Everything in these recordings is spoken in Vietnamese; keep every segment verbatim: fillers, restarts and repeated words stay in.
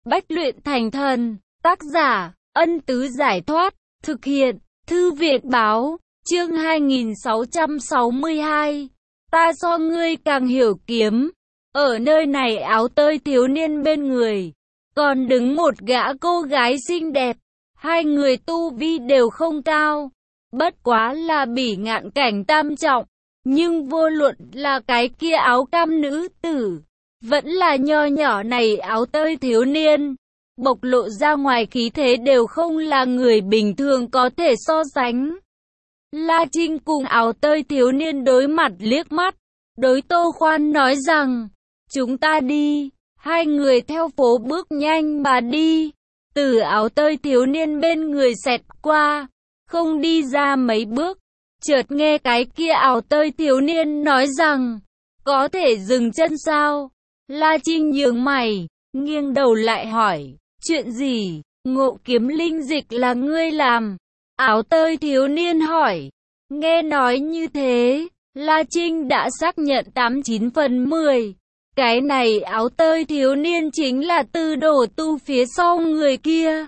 Bách luyện thành thần. Tác giả, Ân Tứ Giải Thoát. Thực hiện, Thư Viện Báo. Chương hai nghìn sáu trăm sáu mươi hai. Ta so ngươi càng hiểu kiếm. Ở nơi này áo tơi thiếu niên bên người, còn đứng một gã cô gái xinh đẹp. Hai người tu vi đều không cao, bất quá là bỉ ngạn cảnh tam trọng. Nhưng vô luận là cái kia áo cam nữ tử, vẫn là nho nhỏ này áo tơi thiếu niên, bộc lộ ra ngoài khí thế đều không là người bình thường có thể so sánh. La Trinh cùng áo tơi thiếu niên đối mặt liếc mắt, đối Tô Khoan nói rằng, chúng ta đi. Hai người theo phố bước nhanh mà đi, từ áo tơi thiếu niên bên người xẹt qua, không đi ra mấy bước, chợt nghe cái kia áo tơi thiếu niên nói rằng, có thể dừng chân sao? La Trinh nhướng mày, nghiêng đầu lại hỏi, chuyện gì? Ngộ kiếm linh dịch là ngươi làm? Áo tơi thiếu niên hỏi. Nghe nói như thế, La Trinh đã xác nhận tám chín phần mười. Cái này áo tơi thiếu niên chính là tư đồ tu phía sau người kia.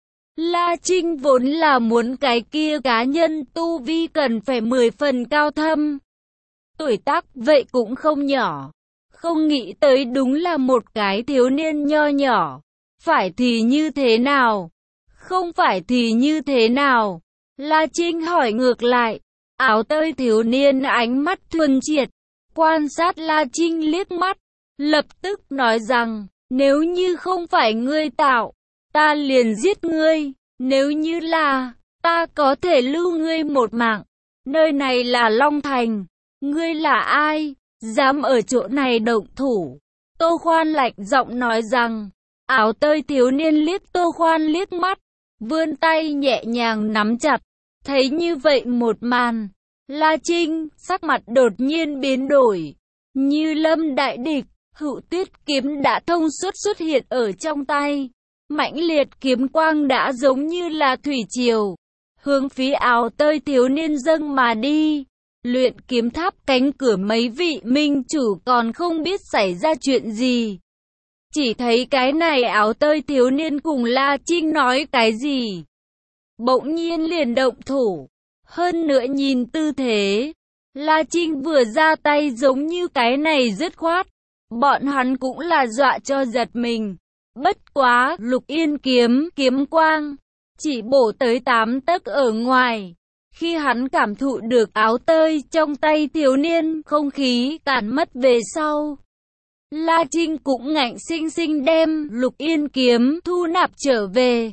La Trinh vốn là muốn cái kia cá nhân tu vi cần phải mười phần cao thâm. Tuổi tác vậy cũng không nhỏ. Không nghĩ tới đúng là một cái thiếu niên nho nhỏ. Phải thì như thế nào? Không phải thì như thế nào? La Trinh hỏi ngược lại. Áo tơi thiếu niên ánh mắt thuần triệt, quan sát La Trinh liếc mắt, lập tức nói rằng, nếu như không phải ngươi tạo, ta liền giết ngươi. Nếu như là, ta có thể lưu ngươi một mạng. Nơi này là Long Thành. Ngươi là ai? Dám ở chỗ này động thủ? Tô Khoan lạnh giọng nói rằng. Áo tơi thiếu niên liếc Tô Khoan liếc mắt, vươn tay nhẹ nhàng nắm chặt. Thấy như vậy một màn, La Trinh sắc mặt đột nhiên biến đổi. Như lâm đại địch, Hữu Tuyết kiếm đã thông suốt xuất hiện ở trong tay. Mãnh liệt kiếm quang đã giống như là thủy triều, hướng phía áo tơi thiếu niên dâng mà đi. Luyện kiếm tháp cánh cửa mấy vị minh chủ còn không biết xảy ra chuyện gì. Chỉ thấy cái này áo tơi thiếu niên cùng La Trinh nói cái gì, bỗng nhiên liền động thủ. Hơn nữa nhìn tư thế, La Trinh vừa ra tay giống như cái này dứt khoát. Bọn hắn cũng là dọa cho giật mình. Bất quá, Lục Yên kiếm, kiếm quang, chỉ bổ tới tám tấc ở ngoài. Khi hắn cảm thụ được áo tơi trong tay thiếu niên, không khí cản mất về sau, La Trinh cũng ngạnh sinh sinh đem Lục Yên kiếm thu nạp trở về.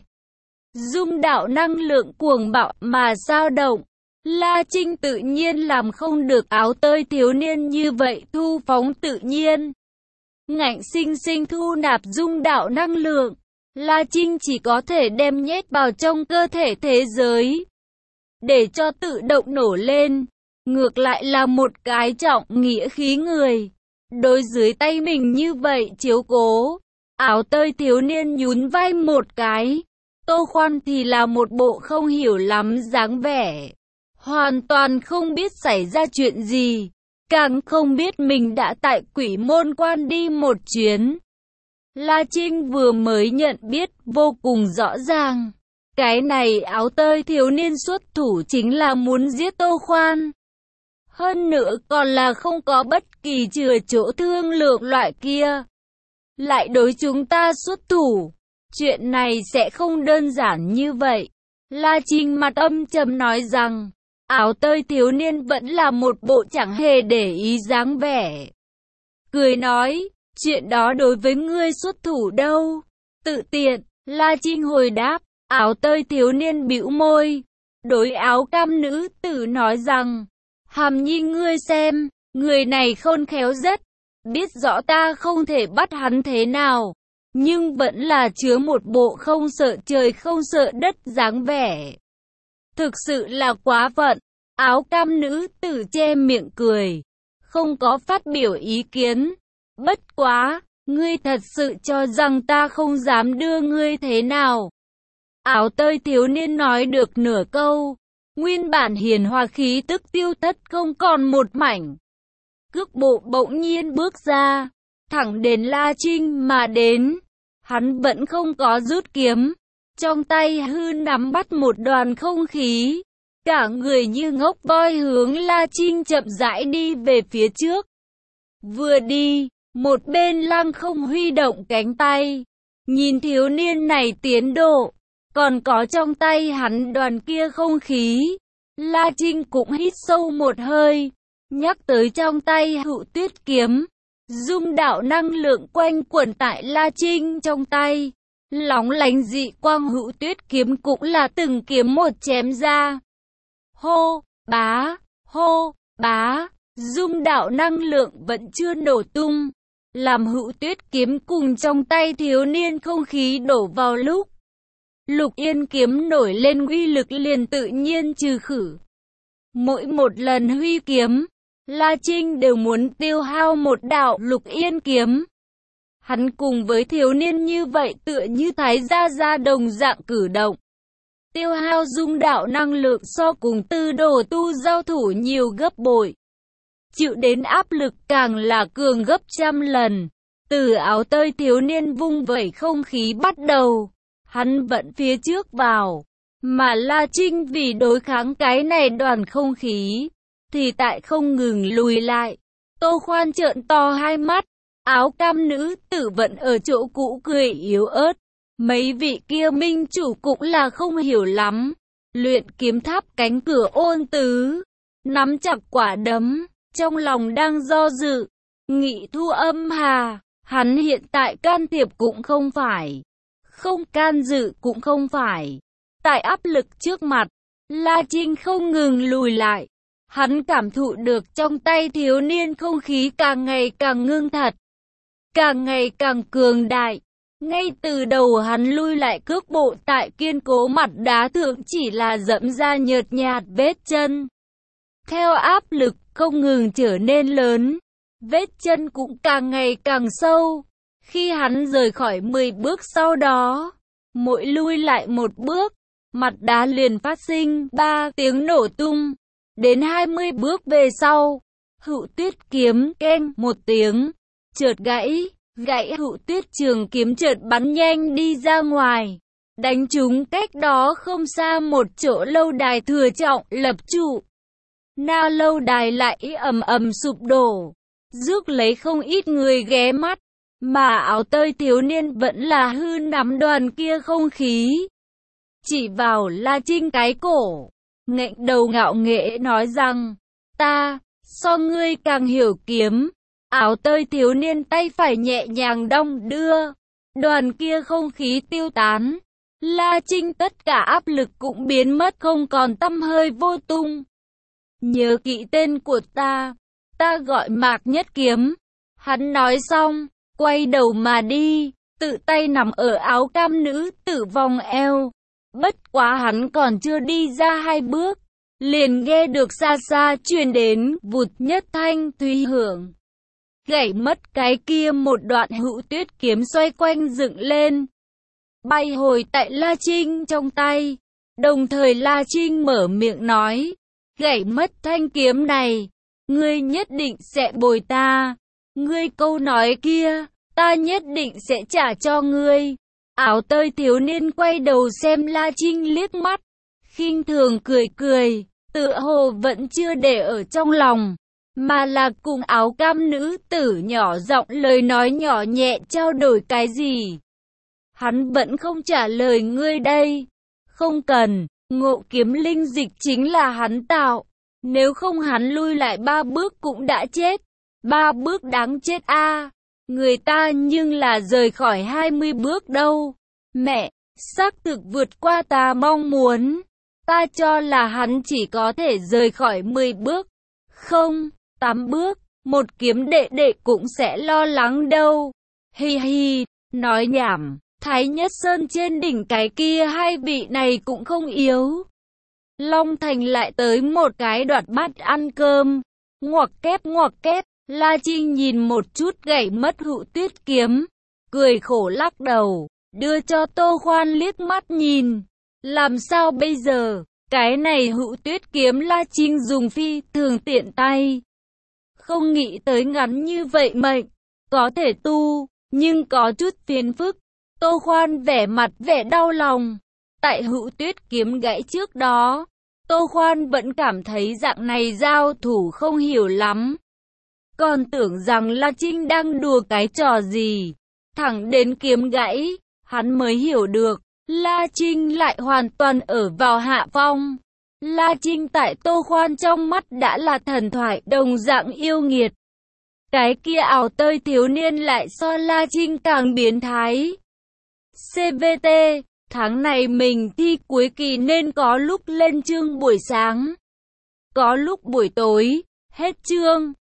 Dung đạo năng lượng cuồng bạo mà dao động, La Trinh tự nhiên làm không được áo tơi thiếu niên như vậy thu phóng tự nhiên. Ngạnh sinh sinh thu nạp dung đạo năng lượng, La Trinh chỉ có thể đem nhét vào trong cơ thể thế giới, để cho tự động nổ lên. Ngược lại là một cái trọng nghĩa khí người, đối dưới tay mình như vậy chiếu cố. Áo tơi thiếu niên nhún vai một cái, Tô Khoan thì là một bộ không hiểu lắm dáng vẻ, hoàn toàn không biết xảy ra chuyện gì, càng không biết mình đã tại Quỷ Môn Quan đi một chuyến. La Trinh vừa mới nhận biết vô cùng rõ ràng, cái này áo tơi thiếu niên xuất thủ chính là muốn giết Tô Khoan. Hơn nữa còn là không có bất kỳ chừa chỗ thương lượng loại kia, lại đối chúng ta xuất thủ. Chuyện này sẽ không đơn giản như vậy. La Trinh mặt âm trầm nói rằng, áo tơi thiếu niên vẫn là một bộ chẳng hề để ý dáng vẻ. Cười nói, chuyện đó đối với ngươi xuất thủ đâu? Tự tiện. La Trinh hồi đáp. Áo tơi thiếu niên bĩu môi, đối áo cam nữ tử nói rằng, Hàm Nhi ngươi xem, người này khôn khéo rất, biết rõ ta không thể bắt hắn thế nào, nhưng vẫn là chứa một bộ không sợ trời không sợ đất dáng vẻ. Thực sự là quá phận. Áo cam nữ tử che miệng cười, không có phát biểu ý kiến. Bất quá, ngươi thật sự cho rằng ta không dám đưa ngươi thế nào? Áo tơi thiếu niên nói được nửa câu, nguyên bản hiền hòa khí tức tiêu thất không còn một mảnh. Cước bộ bỗng nhiên bước ra, thẳng đến La Trinh mà đến. hắn vẫn không có rút kiếm. Trong tay hư nắm bắt một đoàn không khí. Cả người như ngốc voi hướng La Trinh chậm rãi đi về phía trước. Vừa đi, một bên Lăng Không huy động cánh tay. Nhìn thiếu niên này tiến độ, còn có trong tay hắn đoàn kia không khí. La Trinh cũng hít sâu một hơi, nhắc tới trong tay Hữu Tuyết kiếm. Dung đạo năng lượng quanh quẩn tại La Trinh trong tay. Lóng lánh dị quang Hữu Tuyết kiếm cũng là từng kiếm một chém ra. Hô, bá, hô, bá, dung đạo năng lượng vẫn chưa nổ tung. Làm Hữu Tuyết kiếm cùng trong tay thiếu niên không khí đổ vào lúc. Lục Yên kiếm nổi lên uy lực liền tự nhiên trừ khử. Mỗi một lần huy kiếm, La Trinh đều muốn tiêu hao một đạo Lục Yên kiếm. Hắn cùng với thiếu niên như vậy tựa như Thái Gia Gia đồng dạng cử động. Tiêu hao dung đạo năng lượng so cùng tư đồ tu giao thủ nhiều gấp bội. Chịu đến áp lực càng là cường gấp trăm lần. Từ áo tơi thiếu niên vung vẩy không khí bắt đầu, hắn vẫn phía trước vào. Mà La Trinh vì đối kháng cái này đoàn không khí, thì tại không ngừng lùi lại. Tô Khoan trợn to hai mắt, áo cam nữ tử vẫn ở chỗ cũ cười yếu ớt. Mấy vị kia minh chủ cũng là không hiểu lắm. Luyện kiếm tháp cánh cửa Ôn Tứ, nắm chặt quả đấm, trong lòng đang do dự. Nghị Thu Âm Hà, hắn hiện tại can thiệp cũng không phải, không can dự cũng không phải. Tại áp lực trước mặt, La Trinh không ngừng lùi lại. Hắn cảm thụ được trong tay thiếu niên không khí càng ngày càng ngưng thật, càng ngày càng cường đại. Ngay từ đầu hắn lui lại cước bộ tại kiên cố mặt đá thượng chỉ là dẫm ra nhợt nhạt vết chân. Theo áp lực không ngừng trở nên lớn, vết chân cũng càng ngày càng sâu. Khi hắn rời khỏi mười bước sau đó, mỗi lui lại một bước, mặt đá liền phát sinh ba tiếng nổ tung. Đến hai mươi bước về sau, Hữu Tuyết kiếm keng một tiếng, chợt gãy. Gãy Hữu Tuyết trường kiếm chợt bắn nhanh đi ra ngoài, đánh trúng cách đó không xa một chỗ lâu đài thừa trọng lập trụ. Na lâu đài lại ầm ầm sụp đổ, rước lấy không ít người ghé mắt, mà áo tơi thiếu niên vẫn là hư nắm đoàn kia không khí. Chỉ vào La Trinh cái cổ, ngẩng đầu ngạo nghễ nói rằng, ta, so ngươi càng hiểu kiếm. Áo tơi thiếu niên tay phải nhẹ nhàng đong đưa, đoàn kia không khí tiêu tán. La Trinh tất cả áp lực cũng biến mất không còn tăm hơi vô tung. Nhớ kỹ tên của ta, ta gọi Mạc Nhất Kiếm. Hắn nói xong, quay đầu mà đi, tự tay nằm ở áo cam nữ tử vòng eo. Bất quá hắn còn chưa đi ra hai bước, liền nghe được xa xa truyền đến vụt nhất thanh thúy hưởng. Gãy mất cái kia một đoạn Hữu Tuyết kiếm xoay quanh dựng lên, bay hồi tại La Trinh trong tay. Đồng thời La Trinh mở miệng nói, gãy mất thanh kiếm này, ngươi nhất định sẽ bồi ta. Ngươi câu nói kia, ta nhất định sẽ trả cho ngươi. Áo tơi thiếu niên quay đầu xem La Trinh liếc mắt, khinh thường cười cười, tựa hồ vẫn chưa để ở trong lòng, mà là cùng áo cam nữ tử nhỏ giọng lời nói nhỏ nhẹ trao đổi cái gì. Hắn vẫn không trả lời ngươi đây. Không cần, Ngộ Kiếm linh dịch chính là hắn tạo. Nếu không hắn lui lại ba bước cũng đã chết. Ba bước đáng chết a à. Người ta nhưng là rời khỏi hai mươi bước đâu. Mẹ, xác thực vượt qua ta mong muốn. Ta cho là hắn chỉ có thể rời khỏi mười bước. Không, tám bước, một kiếm đệ đệ cũng sẽ lo lắng đâu. Hi hi, nói nhảm, Thái Nhất Sơn trên đỉnh cái kia hai vị này cũng không yếu. Long Thành lại tới một cái đoạt bát ăn cơm. Ngoặc kép ngoặc kép, La Trinh nhìn một chút gãy mất Hữu Tuyết kiếm, cười khổ lắc đầu, đưa cho Tô Khoan liếc mắt nhìn. Làm sao bây giờ? Cái này Hữu Tuyết kiếm La Trinh dùng phi thường tiện tay. Không nghĩ tới ngắn như vậy mệnh, có thể tu, nhưng có chút phiền phức. Tô Khoan vẻ mặt vẻ đau lòng. Tại Hữu Tuyết kiếm gãy trước đó, Tô Khoan vẫn cảm thấy dạng này giao thủ không hiểu lắm. Còn tưởng rằng La Trinh đang đùa cái trò gì. Thẳng đến kiếm gãy, hắn mới hiểu được, La Trinh lại hoàn toàn ở vào hạ phong. La Trinh tại Tô Khoan trong mắt đã là thần thoại đồng dạng yêu nghiệt. Cái kia ảo tơi thiếu niên lại so La Trinh càng biến thái. xê vê tê, tháng này mình thi cuối kỳ nên có lúc lên chương buổi sáng, có lúc buổi tối, hết chương.